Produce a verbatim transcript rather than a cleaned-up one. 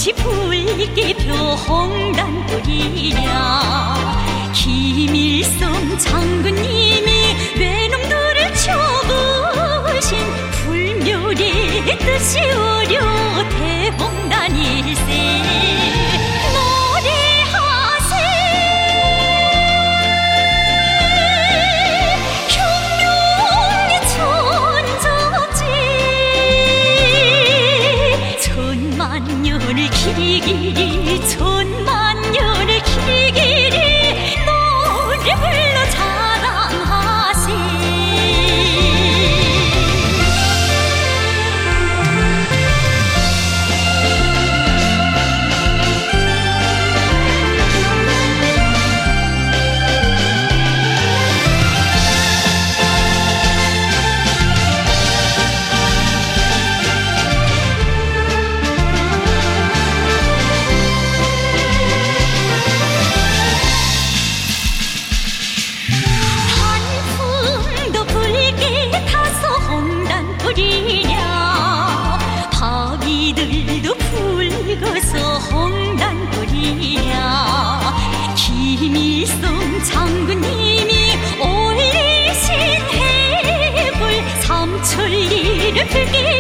꽃이 붉게 펴 홍단불이랴. 김일성 장군님이 외놈들을 쳐부신 불멸의 뜻이 어려 대홍단 일세 노래하세. 경명의 천적지 천만년을 기리기리 천만년을 기리기리 노래 불러 자랑하세. 단풍도 붉게 타서 홍단불이랴. 바위들도 붉어서 홍단불이랴. 김일성 장군님이 올리신 해불 삼천리를 붉게